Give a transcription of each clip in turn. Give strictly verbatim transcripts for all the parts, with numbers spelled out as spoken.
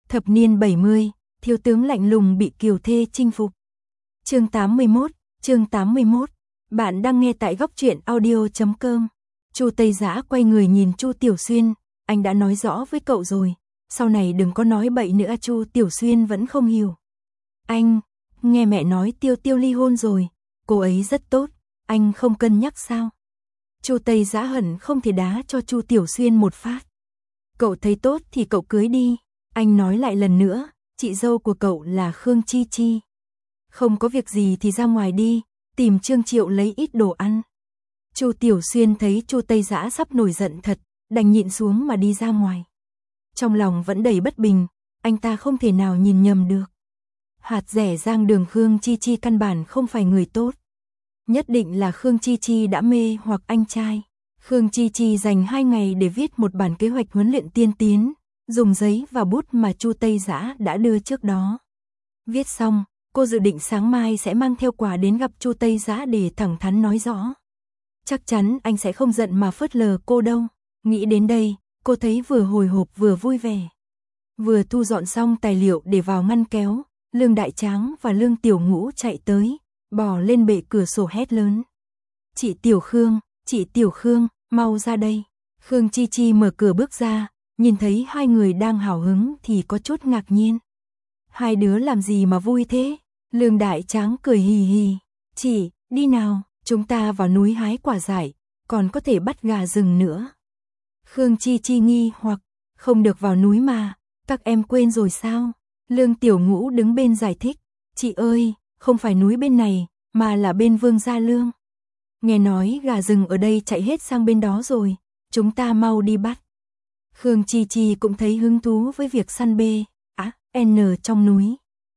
Thập niên bảy mươi, thiếu tướng lạnh lùng bị kiều thê chinh phục. Chương tám mươi mốt, chương tám mươi mốt. Bạn đang nghe tại góc truyện audio chấm com. Chu Tây Dã quay người nhìn Chu Tiểu Xuyên, anh đã nói rõ với cậu rồi, sau này đừng có nói bậy nữa. Chu Tiểu Xuyên vẫn không hiểu. Anh, nghe mẹ nói Tiêu Tiêu ly hôn rồi, cô ấy rất tốt, anh không cân nhắc sao? Chu Tây Dã hận không thể đá cho Chu Tiểu Xuyên một phát. Cậu thấy tốt thì cậu cưới đi, anh nói lại lần nữa, chị dâu của cậu là Khương Chi Chi. Không có việc gì thì ra ngoài đi, tìm Trương Triệu lấy ít đồ ăn. Chu Tiểu Xuyên thấy Chu Tây Dã sắp nổi giận thật, đành nhịn xuống mà đi ra ngoài. Trong lòng vẫn đầy bất bình, anh ta không thể nào nhìn nhầm được. Hạt rẻ Giang Đường Khương Chi Chi căn bản không phải người tốt. Nhất định là Khương Chi Chi đã mê hoặc anh trai. Khương Chi Chi dành hai ngày để viết một bản kế hoạch huấn luyện tiên tiến, dùng giấy và bút mà Chu Tây Dã đã đưa trước đó. Viết xong, cô dự định sáng mai sẽ mang theo quà đến gặp Chu Tây Dã để thẳng thắn nói rõ. Chắc chắn anh sẽ không giận mà phớt lờ cô đâu. Nghĩ đến đây, cô thấy vừa hồi hộp vừa vui vẻ. Vừa thu dọn xong tài liệu để vào ngăn kéo, Lương Đại Tráng và Lương Tiểu Ngũ chạy tới, bò lên bệ cửa sổ hét lớn. Chị Tiểu Khương, chị Tiểu Khương, mau ra đây. Khương Chi Chi mở cửa bước ra, nhìn thấy hai người đang hào hứng thì có chút ngạc nhiên. Hai đứa làm gì mà vui thế? Lương Đại Tráng cười hì hì. Chị, đi nào, chúng ta vào núi hái quả dại, còn có thể bắt gà rừng nữa. Khương Chi Chi nghi hoặc, không được vào núi mà, các em quên rồi sao? Lương Tiểu Ngũ đứng bên giải thích. Chị ơi, không phải núi bên này, mà là bên Vương Gia Lương. Nghe nói gà rừng ở đây chạy hết sang bên đó rồi, chúng ta mau đi bắt. Khương Chi Chi cũng thấy hứng thú với việc săn bê, á, N trong núi.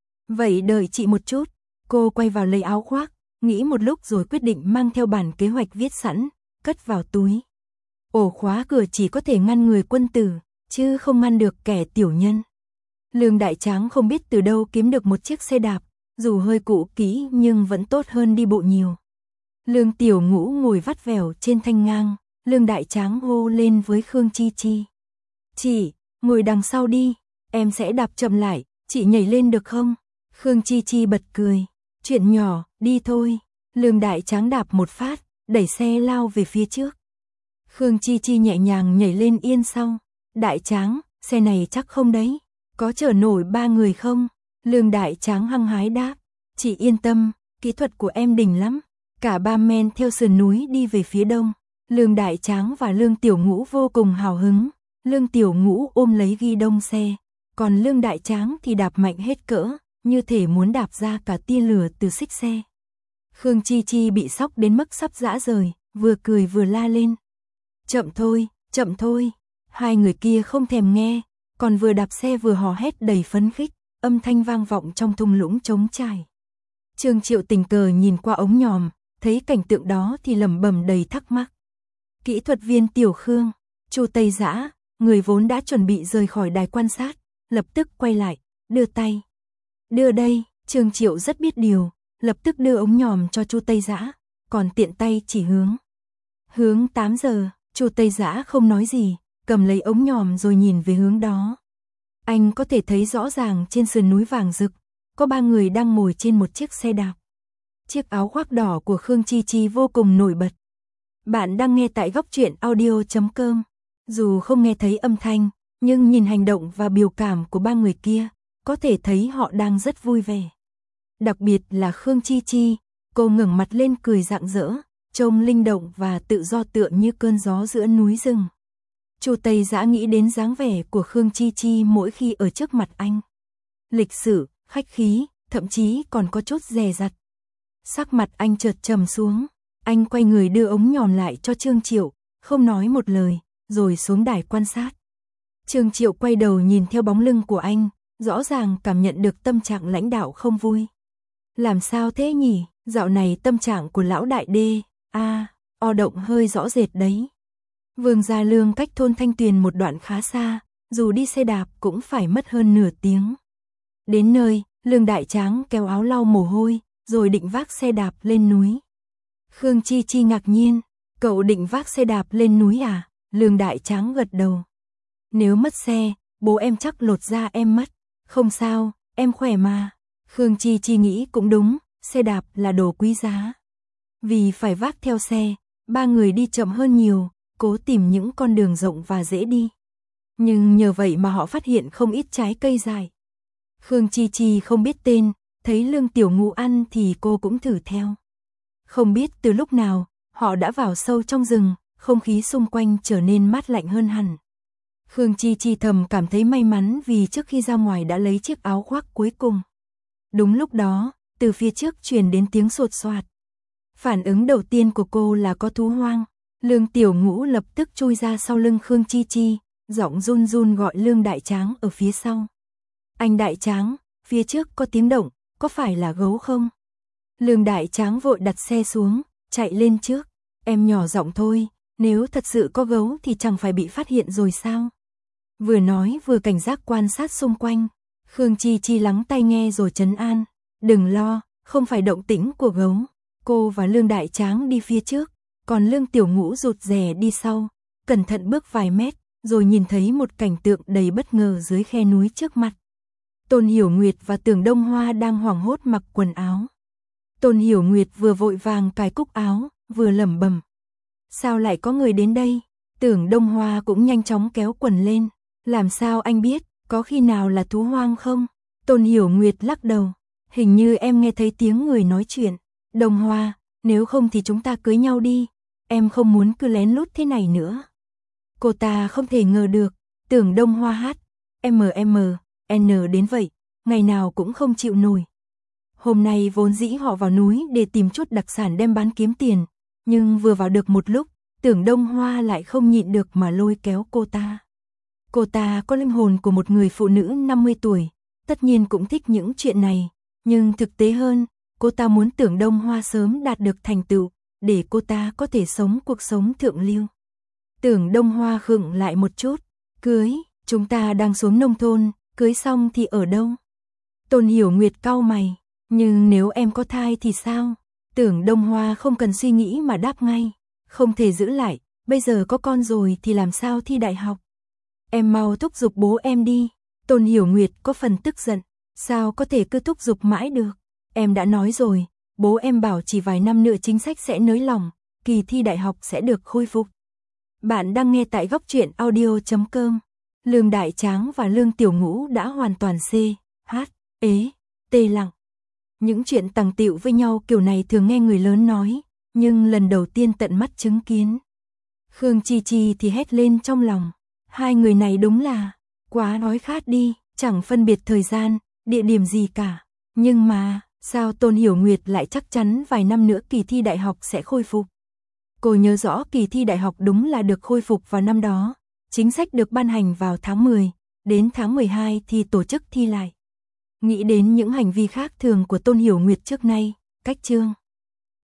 Vậy đợi chị một chút, cô quay vào lấy áo khoác, nghĩ một lúc rồi quyết định mang theo bản kế hoạch viết sẵn, cất vào túi. Ổ khóa cửa chỉ có thể ngăn người quân tử, chứ không ngăn được kẻ tiểu nhân. Lương Đại Tráng không biết từ đâu kiếm được một chiếc xe đạp, dù hơi cũ kỹ nhưng vẫn tốt hơn đi bộ nhiều. Lương Tiểu Ngũ ngồi vắt vẻo trên thanh ngang, Lương Đại Tráng hô lên với Khương Chi Chi. Chị, ngồi đằng sau đi, em sẽ đạp chậm lại, chị nhảy lên được không? Khương Chi Chi bật cười. Chuyện nhỏ, đi thôi. Lương Đại Tráng đạp một phát, đẩy xe lao về phía trước. Khương Chi Chi nhẹ nhàng nhảy lên yên sau. Đại Tráng, xe này chắc không đấy, có chở nổi ba người không? Lương Đại Tráng hăng hái đáp. Chị yên tâm, kỹ thuật của em đỉnh lắm. Cả ba men theo sườn núi đi về phía đông. Lương Đại Tráng và Lương Tiểu Ngũ vô cùng hào hứng. Lương Tiểu Ngũ ôm lấy ghi đông xe, còn Lương Đại Tráng thì đạp mạnh hết cỡ, như thể muốn đạp ra cả tia lửa từ xích xe. Khương Chi Chi bị sốc đến mức sắp rã rời, vừa cười vừa la lên. Chậm thôi, chậm thôi. Hai người kia không thèm nghe, còn vừa đạp xe vừa hò hét đầy phấn khích, âm thanh vang vọng trong thung lũng trống trải. Trương Triệu tình cờ nhìn qua ống nhòm, thấy cảnh tượng đó thì lẩm bẩm đầy thắc mắc. Kỹ thuật viên Tiểu Khương, Chu Tây Dã, người vốn đã chuẩn bị rời khỏi đài quan sát, lập tức quay lại, đưa tay. Đưa đây, Trương Triệu rất biết điều, lập tức đưa ống nhòm cho Chu Tây Dã, còn tiện tay chỉ hướng. Hướng tám giờ, Chu Tây Dã không nói gì, cầm lấy ống nhòm rồi nhìn về hướng đó. Anh có thể thấy rõ ràng trên sườn núi vàng rực, có ba người đang ngồi trên một chiếc xe đạp. Chiếc áo khoác đỏ của Khương Chi Chi vô cùng nổi bật. Bạn đang nghe tại góc truyện audio chấm com. Dù không nghe thấy âm thanh, nhưng nhìn hành động và biểu cảm của ba người kia, có thể thấy họ đang rất vui vẻ. Đặc biệt là Khương Chi Chi, cô ngẩng mặt lên cười rạng rỡ, trông linh động và tự do tựa như cơn gió giữa núi rừng. Chu Tây Dã nghĩ đến dáng vẻ của Khương Chi Chi mỗi khi ở trước mặt anh. Lịch sự, khách khí, thậm chí còn có chút dè dặt. Sắc mặt anh chợt trầm xuống, anh quay người đưa ống nhòm lại cho Trương Triệu, không nói một lời, rồi xuống đài quan sát. Trương Triệu quay đầu nhìn theo bóng lưng của anh, rõ ràng cảm nhận được tâm trạng lãnh đạo không vui. Làm sao thế nhỉ, dạo này tâm trạng của lão đại đê, a, à, o động hơi rõ rệt đấy. Vương Gia Lương cách thôn Thanh Tuyền một đoạn khá xa, dù đi xe đạp cũng phải mất hơn nửa tiếng. Đến nơi, Lương Đại Tráng kéo áo lau mồ hôi, rồi định vác xe đạp lên núi. Khương Chi Chi ngạc nhiên, cậu định vác xe đạp lên núi à? Lương Đại Tráng gật đầu. Nếu mất xe, bố em chắc lột da em mất. Không sao, em khỏe mà. Khương Chi Chi nghĩ cũng đúng, xe đạp là đồ quý giá. Vì phải vác theo xe, ba người đi chậm hơn nhiều, cố tìm những con đường rộng và dễ đi. Nhưng nhờ vậy mà họ phát hiện không ít trái cây dại. Khương Chi Chi không biết tên, thấy Lương Tiểu Ngũ ăn thì cô cũng thử theo. Không biết từ lúc nào, họ đã vào sâu trong rừng, không khí xung quanh trở nên mát lạnh hơn hẳn. Khương Chi Chi thầm cảm thấy may mắn vì trước khi ra ngoài đã lấy chiếc áo khoác cuối cùng. Đúng lúc đó, từ phía trước truyền đến tiếng sột soạt. Phản ứng đầu tiên của cô là có thú hoang. Lương Tiểu Ngũ lập tức chui ra sau lưng Khương Chi Chi, giọng run run gọi Lương Đại Tráng ở phía sau. Anh Đại Tráng, phía trước có tiếng động, có phải là gấu không? Lương Đại Tráng vội đặt xe xuống, chạy lên trước. Em nhỏ giọng thôi, nếu thật sự có gấu thì chẳng phải bị phát hiện rồi sao? Vừa nói vừa cảnh giác quan sát xung quanh. Khương Chi Chi lắng tai nghe rồi trấn an. Đừng lo, không phải động tĩnh của gấu. Cô và Lương Đại Tráng đi phía trước, còn Lương Tiểu Ngũ rụt rè đi sau, cẩn thận bước vài mét, rồi nhìn thấy một cảnh tượng đầy bất ngờ dưới khe núi trước mặt. Tôn Hiểu Nguyệt và Tưởng Đông Hoa đang hoảng hốt mặc quần áo. Tôn Hiểu Nguyệt vừa vội vàng cài cúc áo, vừa lẩm bẩm. Sao lại có người đến đây? Tưởng Đông Hoa cũng nhanh chóng kéo quần lên. Làm sao anh biết, có khi nào là thú hoang không? Tôn Hiểu Nguyệt lắc đầu. Hình như em nghe thấy tiếng người nói chuyện. Đông Hoa, nếu không thì chúng ta cưới nhau đi. Em không muốn cứ lén lút thế này nữa. Cô ta không thể ngờ được. Tưởng Đông Hoa hát. em em en đến vậy, ngày nào cũng không chịu nổi. Hôm nay vốn dĩ họ vào núi để tìm chút đặc sản đem bán kiếm tiền. Nhưng vừa vào được một lúc, Tưởng Đông Hoa lại không nhịn được mà lôi kéo cô ta. Cô ta có linh hồn của một người phụ nữ năm mươi tuổi, tất nhiên cũng thích những chuyện này. Nhưng thực tế hơn, cô ta muốn Tưởng Đông Hoa sớm đạt được thành tựu, để cô ta có thể sống cuộc sống thượng lưu. Tưởng Đông Hoa khựng lại một chút. Cưới, chúng ta đang xuống nông thôn, cưới xong thì ở đâu? Tôn Hiểu Nguyệt cau mày. Nhưng nếu em có thai thì sao? Tưởng Đông Hoa không cần suy nghĩ mà đáp ngay. Không thể giữ lại, bây giờ có con rồi thì làm sao thi đại học? Em mau thúc giục bố em đi. Tôn Hiểu Nguyệt có phần tức giận. Sao có thể cứ thúc giục mãi được? Em đã nói rồi, bố em bảo chỉ vài năm nữa chính sách sẽ nới lỏng, kỳ thi đại học sẽ được khôi phục. Bạn đang nghe tại góc truyện audio chấm com. Lương Đại Tráng và Lương Tiểu Ngũ đã hoàn toàn C, H, ế, tê lặng. Những chuyện tằng tịu với nhau kiểu này thường nghe người lớn nói, nhưng lần đầu tiên tận mắt chứng kiến. Khương Chi Chi thì hét lên trong lòng. Hai người này đúng là quá đói khát đi, chẳng phân biệt thời gian, địa điểm gì cả. Nhưng mà, sao Tôn Hiểu Nguyệt lại chắc chắn vài năm nữa kỳ thi đại học sẽ khôi phục? Cô nhớ rõ kỳ thi đại học đúng là được khôi phục vào năm đó. Chính sách được ban hành vào tháng mười, đến tháng mười hai thì tổ chức thi lại. Nghĩ đến những hành vi khác thường của Tôn Hiểu Nguyệt trước nay, cách chương